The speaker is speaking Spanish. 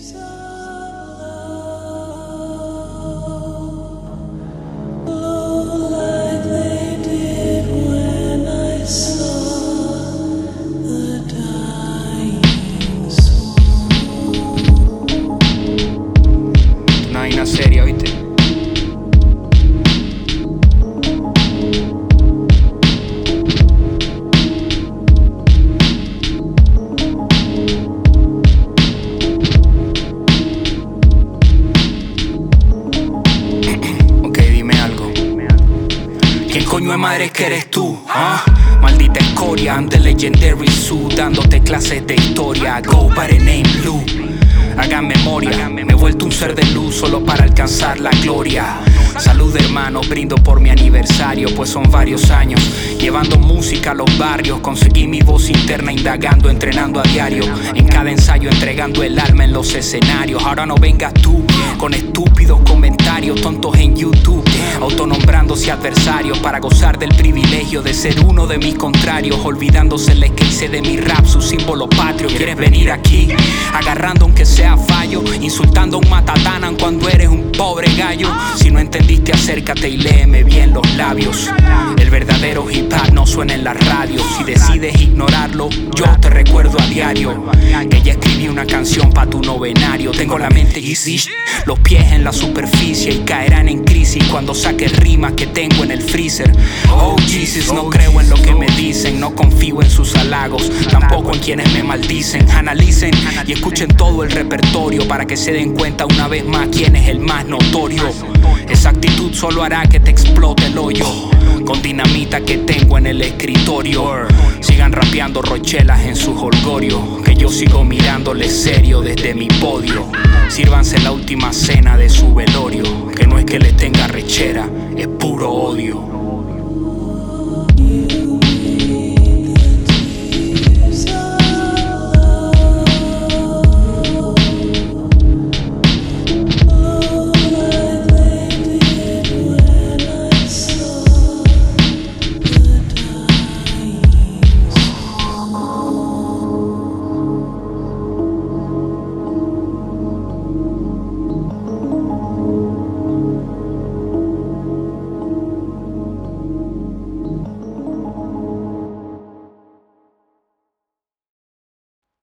Seria, ¿oíste? Ok, dime algo. ¿Quién coño de madre es que eres tú? Maldita escoria, I'm the legendary Sue, dándote clases de historia. Go by the name Blue. Hagan memoria, me he vuelto un ser de luz solo para alcanzar la gloria. Salud hermano, brindo por mi aniversario, pues son varios años llevando música a los barrios. Conseguí mi voz interna indagando, entrenando a diario. En cada ensayo entregando el alma en los escenarios. Ahora no vengas tú con estúpidos comentarios tontos en YouTube, autonombrándose adversarios para gozar del privilegio de ser uno de mis contrarios, olvidándoseles que hice de mi rap su símbolo patrio. ¿Quieres venir aquí? Agarrando aunque sea fallo, insultando a un matatanan cuando eres un pobre gallo. Si no entendiste, acércate y léeme bien los labios. El verdadero hip hop no suena en la radio. Si decides ignorarlo, yo te recuerdo a diario que ya escribí una canción pa' tu novenario. Tengo la mente easy, los pies en la superficie y caerán en crisis cuando saque rimas que tengo en el freezer. Oh Jesus, no creo en lo que me dicen, no confío en sus halagos, tampoco en quienes me maldicen. Analicen y escuchen todo el repertorio para que se den cuenta una vez más quién es el más notorio. Esa actitud solo hará que te explote el hoyo con dinamita que tengo en el escritorio. Sigan rapeando rochelas en sus holgorios, que yo sigo mirándoles serio desde mi podio. Sírvanse la última cena de su velorio, que no es que les tenga rechera, es puro odio.